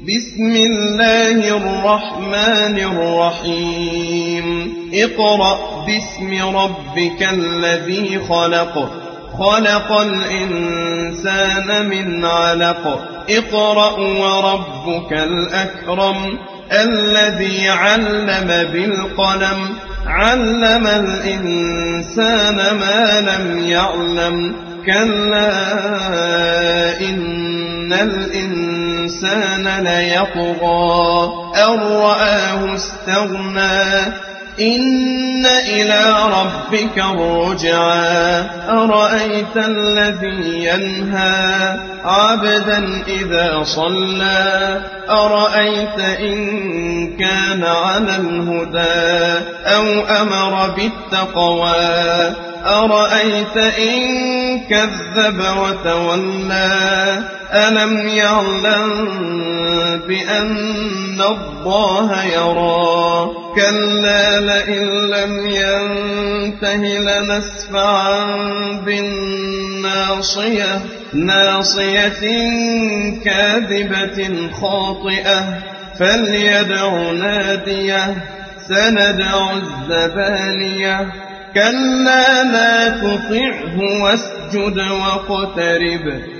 بسم الله الرحمن الرحيم اقرأ باسم ربك الذي خلق خلق الإنسان من علق اقرأ وربك الأكرم الذي علم بالقلم علم الإنسان ما لم يعلم كلا إن الإنسان ليطغى أن رآه استغنى إن إلى ربك الرجعى أرأيت الذي ينهى عبدا إذا صلى أرأيت إن كان على الهدى أو أمر بالتقوى أرأيت إن كذب وتولى ألم يعلم بأن الله يرى كلا لئن لم ينته لنسفعا بالناصية ناصية كاذبة خاطئة فليدع ناديه سندع الزبانية كلا لا تطعه واسجد واقترب